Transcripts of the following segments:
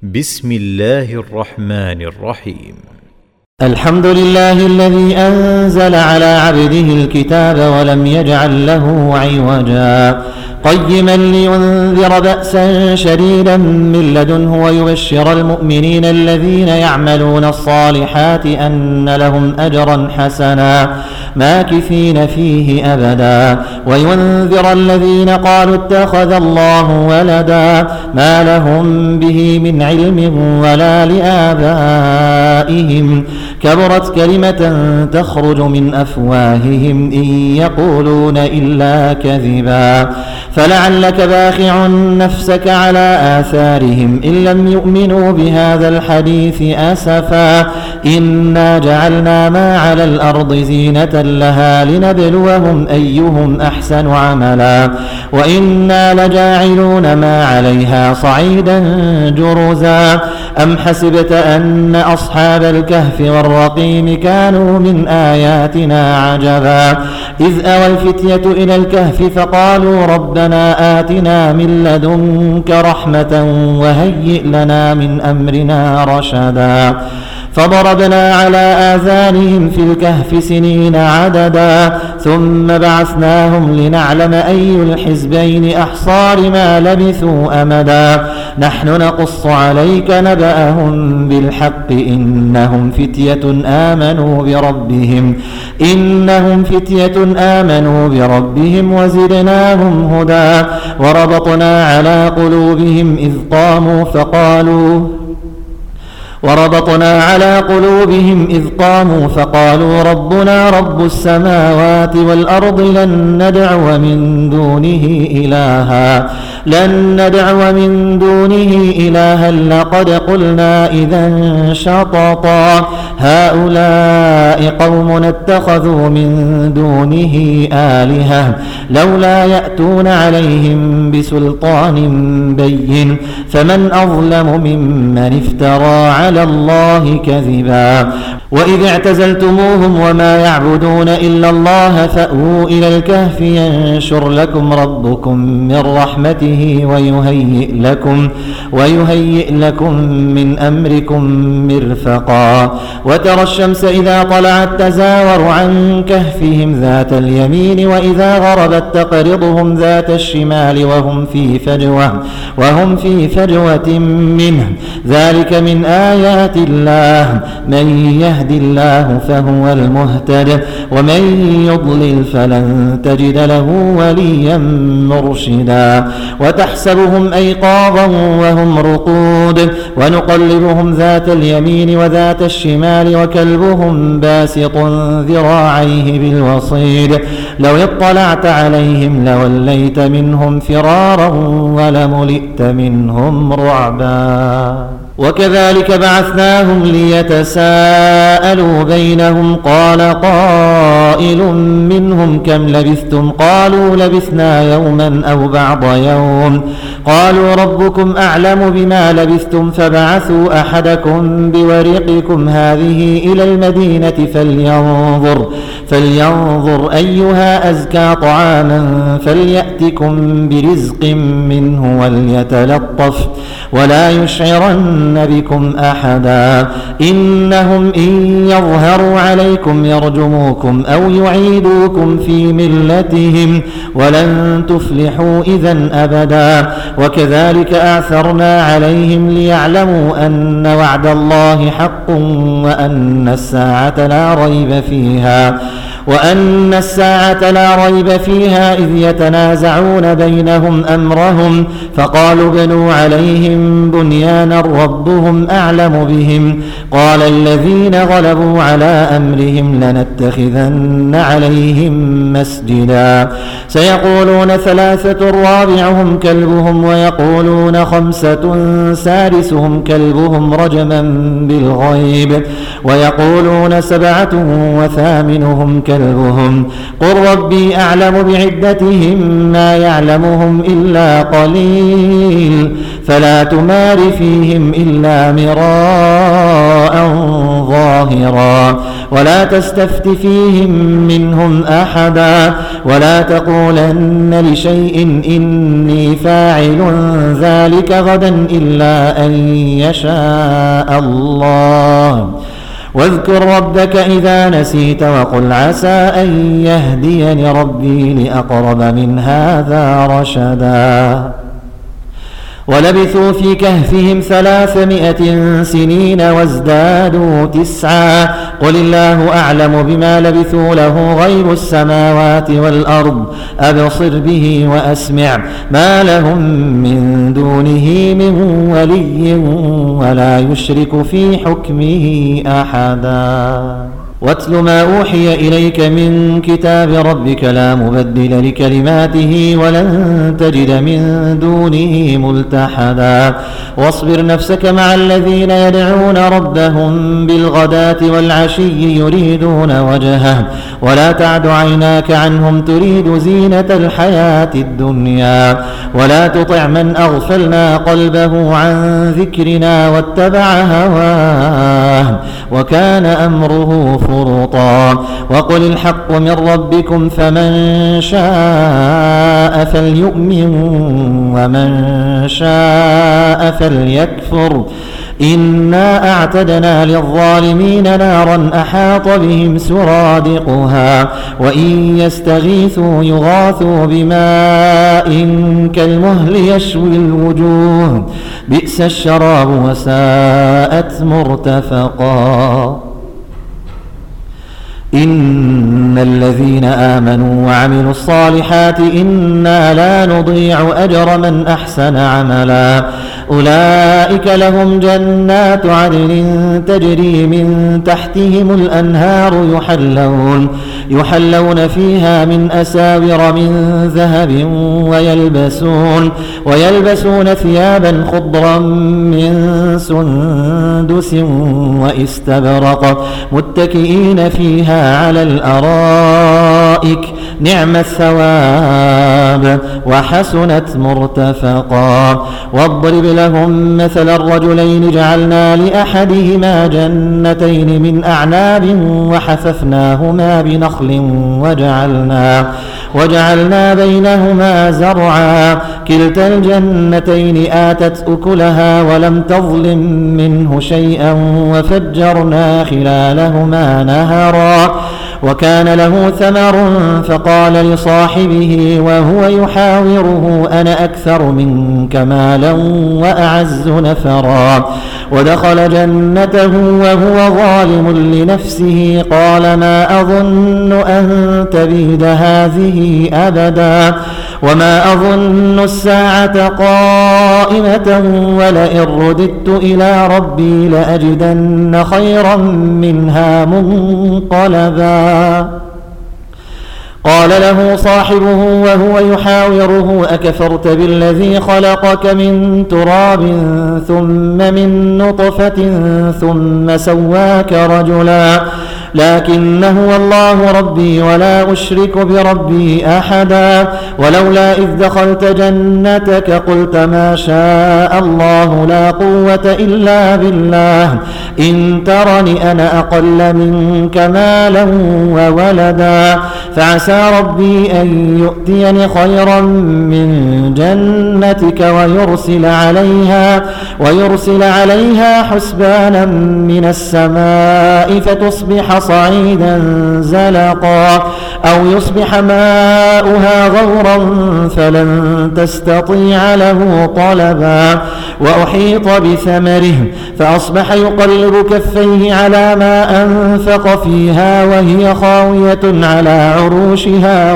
بسم الله الرحمن الرحيم. الحمد لله الذي أنزل على عبده الكتاب ولم يجعل له عوجا قيما لينذر بأسا شديدا من لدنه ويبشر المؤمنين الذين يعملون الصالحات أن لهم أجرا حسنا ماكثين فيه أبدا وينذر الذين قالوا اتخذ الله ولدا ما لهم به من علم ولا لآبائهم كبرت كلمة تخرج من أفواههم إن يقولون إلا كذبا فلعلك باخع نفسك على آثارهم إن لم يؤمنوا بهذا الحديث أسفا إنا جعلنا ما على الأرض زينة لها لنبلوهم أيهم أحسن عملا وإنا لجاعلون ما عليها صعيدا جرزا أم حسبت أن أصحاب الكهف والرقيم كانوا من آياتنا عجبا إذ أوى الفتية إلى الكهف فقالوا ربنا آتنا من لدنك رحمة وهيئ لنا من أمرنا رشدا فضربنا على آذانهم في الكهف سنين عددا ثم بعثناهم لنعلم أي الحزبين أحصى لما لبثوا أمدا نحن نقص عليك نبأهم بالحق إنهم فتية آمنوا بربهم وزدناهم هدى وربطنا على قلوبهم إذ قاموا فقالوا ربنا رب السماوات والأرض لن ندعو من دونه إلها لقد قلنا إذا شططا هؤلاء قوم اتخذوا من دونه آلهة لولا يأتون عليهم بسلطان بين فمن أظلم ممن افترى على الله كذبا وإذ اعتزلتموهم وما يعبدون إلا الله فأووا إلى الكهف ينشر لكم ربكم من رحمته ويهيئ لكم من أمركم مرفقا وترى الشمس إذا طلعت تزاور عن كهفهم ذات اليمين وإذا غربت تقرضهم ذات الشمال وهم في فجوة منه ذلك من آيات الله من يهد الله فهو المهتد ومن يضلل فلن تجد له وليا مرشدا وتحسبهم أيقاظا وهم رقود ونقلبهم ذات اليمين وذات الشمال وكلبهم باسط ذراعيه بالوصيد لو اطلعت عليهم لوليت منهم فرارا ولملئت منهم رعبا وكذلك بعثناهم ليتساءلوا بينهم قال قائل منهم كم لبثتم قالوا لبثنا يوما أو بعض يوم قالوا ربكم أعلم بما لبثتم فبعثوا أحدكم بورقكم هذه إلى المدينة فلينظر أيها أزكى طعاما فليأتكم برزق منه وليتلطف ولا يشعرن بكم أحدا إنهم إن يظهروا عليكم يرجموكم أو يعيدوكم في ملتهم ولن تفلحوا إذن أبدا وكذلك أعثرنا عليهم ليعلموا أن وعد الله حق وأن الساعة لا ريب فيها إذ يتنازعون بينهم أمرهم فقالوا بنوا عليهم بنيانا ربهم أعلم بهم قال الذين غلبوا على أمرهم لنتخذن عليهم مسجدا سيقولون 3 رابعهم كلبهم ويقولون 5 سادسهم كلبهم رجما بالغيب ويقولون 7 وثامنهم كلبهم قل ربي أعلم بعدتهم ما يعلمهم إلا قليل فلا تمار فيهم إلا مراء ظاهرا ولا تستفت فيهم منهم أحدا ولا تقولن لشيء إني فاعل ذلك غدا إلا أن يشاء الله واذكر ربك إذا نسيت وقل عسى أن يهديني ربي لأقرب من هذا رشدا ولبثوا في كهفهم 300 سنين وازدادوا 9 قل الله أعلم بما لبثوا له غيب السماوات والأرض أبصر به وأسمع ما لهم من دونه من ولي ولا يشرك في حكمه أحدا واتل ما أوحي إليك من كتاب ربك لا مبدل لكلماته ولن تجد من دونه ملتحدا واصبر نفسك مع الذين يدعون ربهم بالغداة والعشي يريدون وجهه ولا تعد عيناك عنهم تريد زينة الحياة الدنيا ولا تطع من أغفلنا قلبه عن ذكرنا واتبع هواه وكان أمره فرطا وقل الحق من ربكم فمن شاء فليؤمن ومن شاء فليكفر إنا أعتدنا للظالمين نارا أحاط بهم سرادقها وإن يستغيثوا يغاثوا بماء كالمهل يشوي الوجوه بئس الشراب وساءت مرتفقا إن الذين آمنوا وعملوا الصالحات إنا لا نضيع أجر من أحسن عملا أولئك لهم جنات عدن تجري من تحتهم الأنهار يحلون فيها من أساور من ذهب ويلبسون ثيابا خضرا من سندس واستبرق متكئين فيها على الأرائك نعم الثواب وحسنت مرتفقا واضرب لهم مثل الرجلين جعلنا لأحدهما جنتين من أعناب وحففناهما بنخل وجعلنا بينهما زرعا كلتا الجنتين آتت أكلها ولم تظلم منه شيئا وفجرنا خلالهما نهرا وكان له ثمر فقال لصاحبه وهو يحاوره أنا أكثر منك مالا وأعز نفرا ودخل جنته وهو ظالم لنفسه قال ما أظن أن تبيد هذه أبدا وما أظن الساعة قائمة ولئن رددت إلى ربي لأجدن خيرا منها منقلبا قال له صاحبه وهو يحاوره أكفرت بالذي خلقك من تراب ثم من نطفة ثم سواك رجلا لكن هو الله ربي ولا أشرك بربي أحدا ولولا إذ دخلت جنتك قلت ما شاء الله لا قوة إلا بالله إن ترني أنا أقل منك مالا وولدا فعسى ربي أن يؤتيني خيرا من جنتك ويرسل عليها حسبانا من السماء فتصبح صعيدا زلقا أو يصبح ماؤها غورا فلن تستطيع له طلبا وأحيط بثمره فأصبح يقلب كفيه على ما أنفق فيها وهي خاوية على عروشها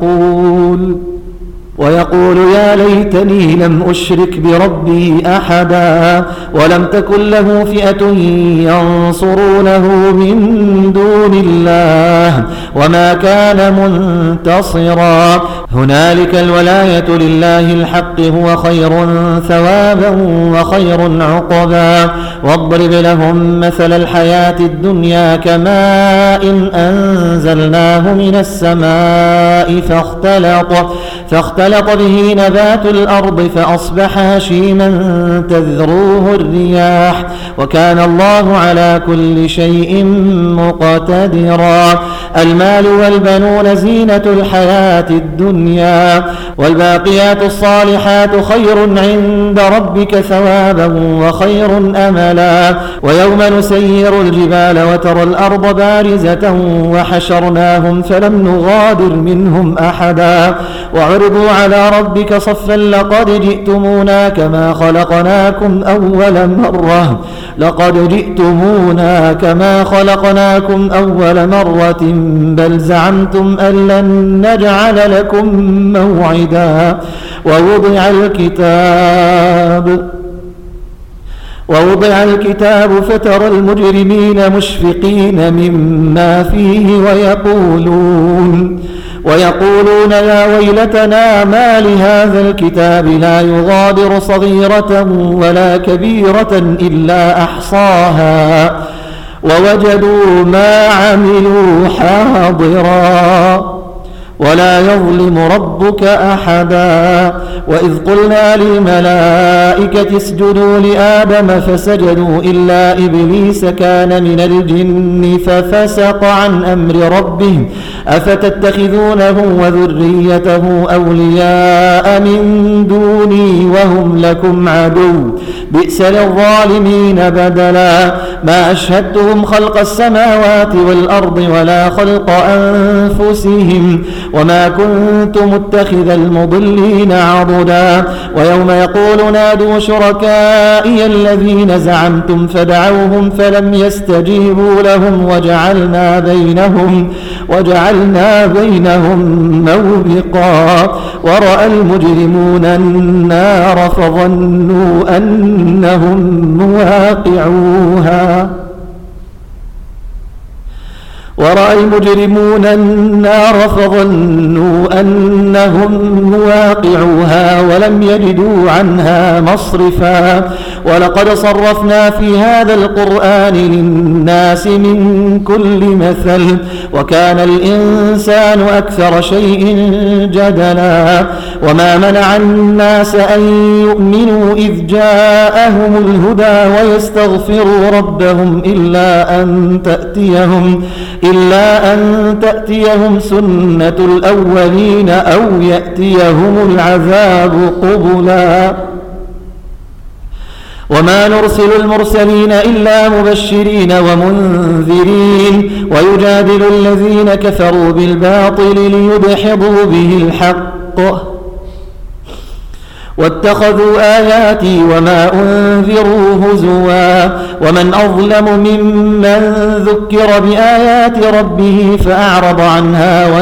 ويقول يا ليتني لم أشرك بربي أحدا ولم تكن له فئة ينصرونه من دون الله وما كان منتصرا هنالك الولاية لله الحق هو خير ثوابا وخير عقبا واضرب لهم مثل الحياة الدنيا كماء أنزلناه من السماء فاختلط فاختلط به نبات الأرض فأصبح هشيما تذروه الرياح وكان الله على كل شيء مقتدرا. المال والبنون زينة الحياة الدنيا والباقيات الصالحات خير عند ربك ثوابا وخير أملا. ويوم نسير الجبال وترى الأرض بارزة وحشرناهم فلم نغادر منهم أحدا وعرضوا على ربك صفا لقد جئتمونا كما خلقناكم أول مرة بل زعمتم أن لن نجعل لكم موعدا. ووضع الكتاب فترى المجرمين مشفقين مما فيه ويقولون يا ويلتنا ما لهذا الكتاب لا يغادر صغيرة ولا كبيرة إلا أحصاها ووجدوا ما عملوا حاضرا ولا يظلم ربك أحدا. وإذ قلنا للملائكة اسجدوا لآدم فسجدوا إلا إبليس كان من الجن ففسق عن أمر ربه أفتتخذونه وذريته أولياء من دوني وهم لكم عدو بئس للظالمين بدلا. ما أشهدتهم خلق السماوات والأرض ولا خلق أنفسهم وما كنت متخذ المضلين عضدا. ويوم يقول نادوا شركائي الذين زعمتم فدعوهم فلم يستجيبوا لهم وجعلنا بينهم موبقا. ورأى المجرمون النار فظنوا أنهم مواقعوها ولم يجدوا عنها مصرفا. ولقد صرفنا في هذا القرآن للناس من كل مثل وكان الإنسان أكثر شيء جدلا. وما منع الناس أن يؤمنوا إذ جاءهم الهدى ويستغفروا ربهم إلا أن تأتيهم سنة الأولين أو يأتيهم العذاب قبلا. وما نرسل المرسلين إلا مبشرين ومنذرين ويجادل الذين كفروا بالباطل ليدحضوا به الحق واتخذوا آياتي وما أنذروا هزوا. ومن أظلم ممن ذكر بآيات ربه فأعرض عنها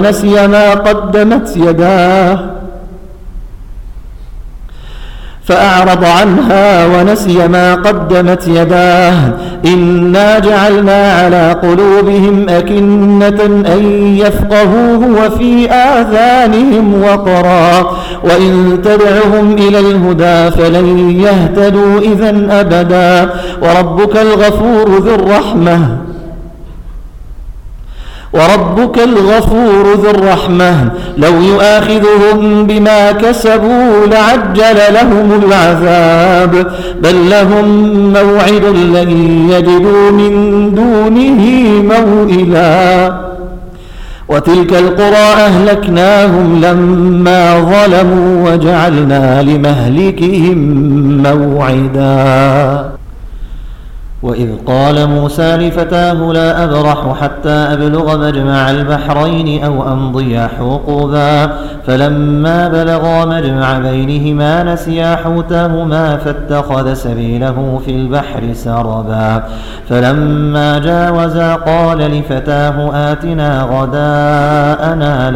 ونسي ما قدمت يداه إنا جعلنا على قلوبهم أكنة أن يفقهوه وفي آذانهم وقرا وإن تدعهم إلى الهدى فلن يهتدوا إذن أبدا. وربك الغفور ذو الرحمة لو يؤاخذهم بما كسبوا لعجل لهم العذاب بل لهم موعد لن يجدوا من دونه موئلا. وتلك القرى أهلكناهم لما ظلموا وجعلنا لمهلكهم موعدا. وإذ قال موسى لفتاه لا أبرح حتى أبلغ مجمع البحرين أو أمضي حقبا فلما بلغا مجمع بينهما نسيا حوتهما فاتخذ سبيله في البحر سربا. فلما جاوزا قال لفتاه آتنا غداءنا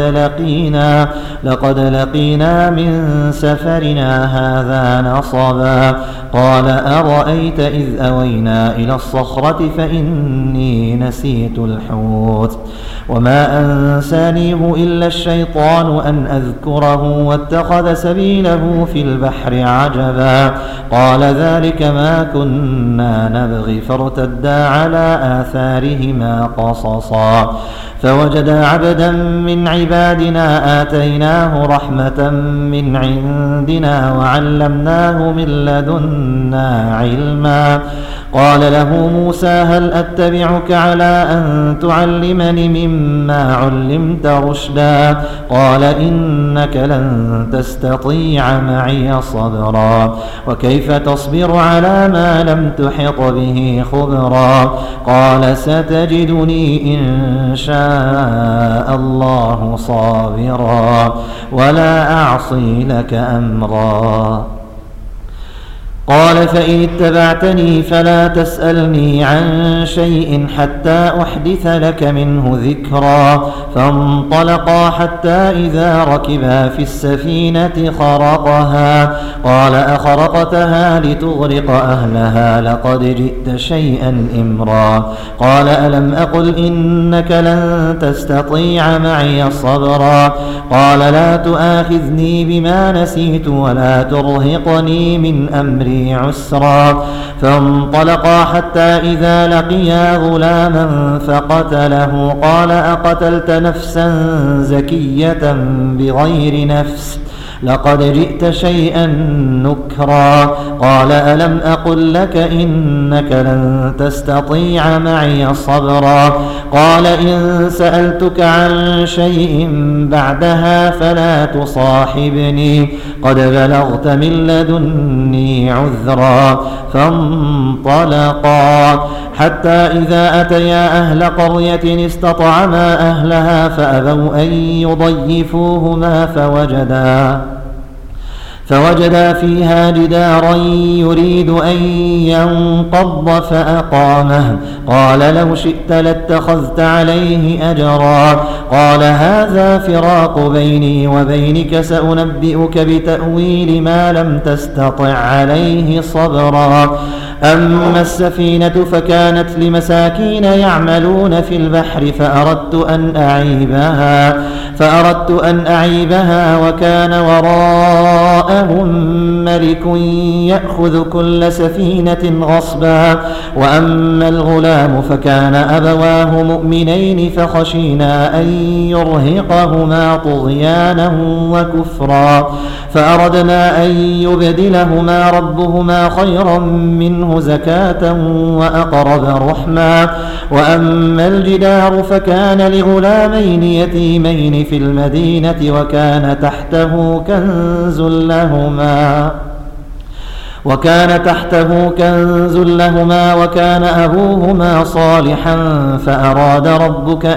لقد لقينا من سفرنا هذا نصبا. قال أرأيت إذ أوينا فأوينا إلى الصخرة فإني نسيت الحوت وما أنسانيه إلا الشيطان أن أذكره واتخذ سبيله في البحر عجبا قال ذلك ما كنا نبغي فارتدا على آثارهما قصصا فوجدا عبدا من عبادنا آتيناه رحمة من عندنا وعلمناه من لدنا علما قال له موسى هل أتبعك على أن تعلمني مما علمت رشدا قال إنك لن تستطيع معي صبرا وكيف تصبر على ما لم تحط به خبرا قال ستجدني إن شاء الله صابرا ولا أعصي لك أمرا قال فإن اتبعتني فلا تسألني عن شيء حتى أحدث لك منه ذكرا فانطلقا حتى إذا ركبا في السفينة خرقها قال أخرقتها لتغرق أهلها لقد جئت شيئا إمرا قال ألم أقل إنك لن تستطيع معي صبرا قال لا تؤاخذني بما نسيت ولا ترهقني من أمري عسرا فانطلقا حتى إذا لقيا غلاما فقتله قال أقتلت نفسا زكية بغير نفس لقد جئت شيئا نكرا قال ألم أقل لك إنك لن تستطيع معي صبرا قال إن سألتك عن شيء بعدها فلا تصاحبني قد بلغت من لدني عذرا فانطلقا حتى إذا أتيا أهل قرية استطعما أهلها فأبوا أن يضيفوهما فوجدا فيها جدارا يريد أن ينقض فأقامه قال لو شئت لاتخذت عليه أجرا قال هذا فراق بيني وبينك سأنبئك بتأويل ما لم تستطع عليه صبرا أما السفينة فكانت لمساكين يعملون في البحر فأردت أن أعيبها وكان وراءهم ملك يأخذ كل سفينة غصبا وأما الغلام فكان أبواه مؤمنين فخشينا أن يرهقهما طغيانا وكفرا فأردنا أن يبدلهما ربهما خيرا منه زكاة وأقرب رحما وأما الجدار فكان لغلامين يتيمين في المدينة وكان تحته كنز لهما وكان أبوهما صالحا فأراد ربك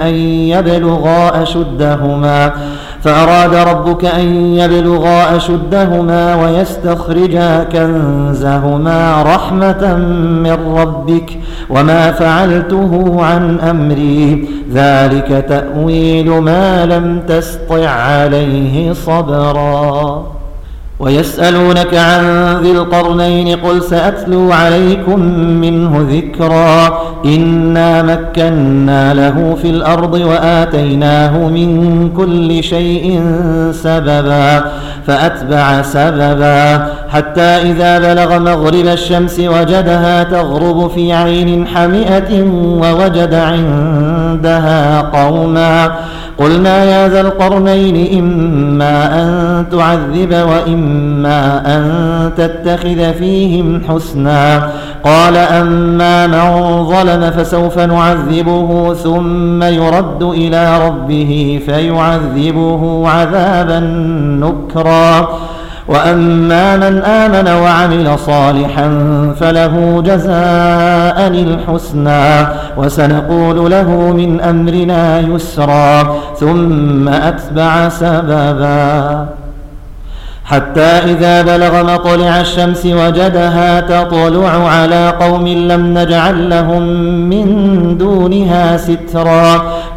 أن يبلغا أشدهما ويستخرجا كنزهما رحمة من ربك وما فعلته عن أمري ذلك تأويل ما لم تسطع عليه صبرا ويسألونك عن ذي القرنين قل سأتلو عليكم منه ذكرا إنا مكنا له في الأرض وآتيناه من كل شيء سببا فأتبع سببا حتى إذا بلغ مغرب الشمس وجدها تغرب في عين حمئة ووجد عندها قوما قلنا يا ذا القرنين إما أن تعذب وإما أن تتخذ فيهم حسنا قال أما من ظلم فسوف نعذبه ثم يرد إلى ربه فيعذبه عذابا نكرا وأما من آمن وعمل صالحا فله جزاء الحسنى وسنقول له من أمرنا يسرا ثم أتبع سببا حتى إذا بلغ مطلع الشمس وجدها تطلع على قوم لم نجعل لهم من دونها سترا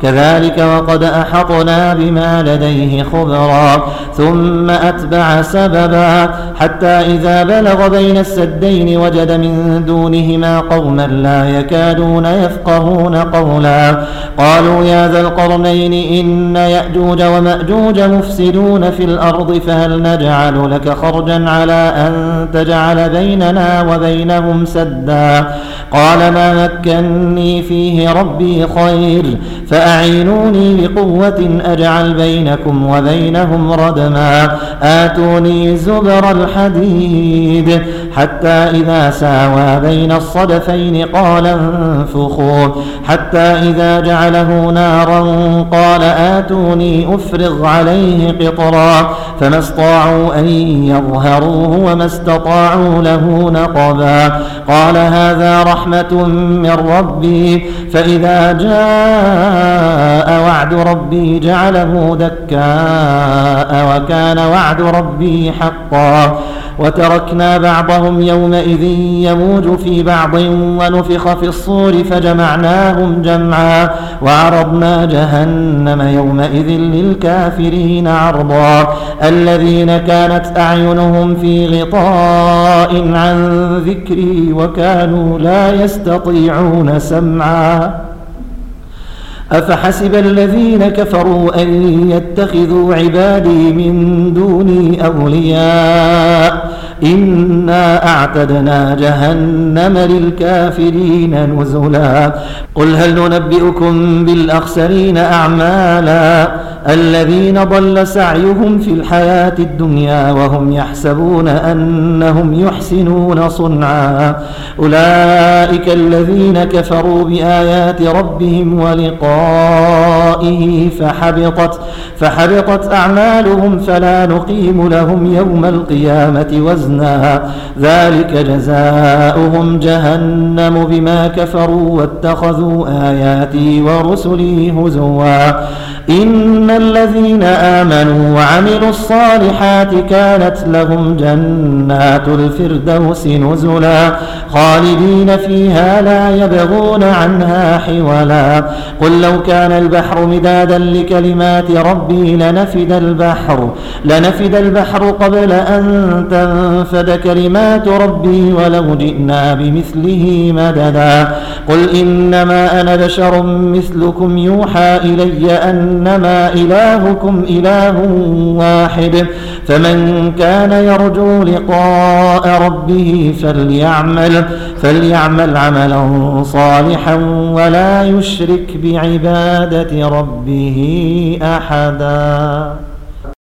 كذلك وقد أحطنا بما لديه خبرا ثم أتبع سببا حتى إذا بلغ بين السدين وجد من دونهما قوما لا يكادون يفقهون قولا قالوا يا ذا القرنين إن يأجوج ومأجوج مفسدون في الأرض فهل نجعل لك خرجا على أن تجعل بيننا وبينهم سدا قال ما مكني فيه ربي خير فأعينوني بقوة أجعل بينكم وبينهم ردما آتوني زبر الحديد حتى إذا ساوى بين الصدفين قال انفخوا حتى إذا جعله نارا قال آتوني أفرغ عليه قطرا فما استطاعوا أن يظهروه وما استطاعوا له نقبا قال هذا رحمة من ربي فإذا جاء وعد ربي جعله دكاء وكان وعد ربي حقا وتركنا بعضهم يومئذ يموج في بعض ونفخ في الصور فجمعناهم جمعا وعرضنا جهنم يومئذ للكافرين عرضا الذين كانت أعينهم في غطاء عن ذكري وكانوا لا يستطيعون سمعا أفحسب الذين كفروا أن يتخذوا عبادي من دوني أولياء إنا أعتدنا جهنم للكافرين نزلا قل هل ننبئكم بالأخسرين أعمالا الذين ضل سعيهم في الحياة الدنيا وهم يحسبون أنهم يحسنون صنعا أولئك الذين كفروا بآيات ربهم ولقائه فحبطت أعمالهم فلا نقيم لهم يوم القيامة وزنا ذلك جزاؤهم جهنم بما كفروا واتخذوا آياتي ورسلي هزوا إن الذين آمنوا وعملوا الصالحات كانت لهم جنات الفردوس نزلا خالدين فيها لا يبغون عنها حولا قل لو كان البحر مدادا لكلمات ربي لنفد البحر قبل أن تنفد كلمات ربي ولو جئنا بمثله مددا قل إنما أنا بشر مثلكم يوحى إلي أنما إلهكم إله واحد فمن كان يرجو لقاء ربه فليعمل عملا صالحا ولا يشرك بعبادة ربه أحدا.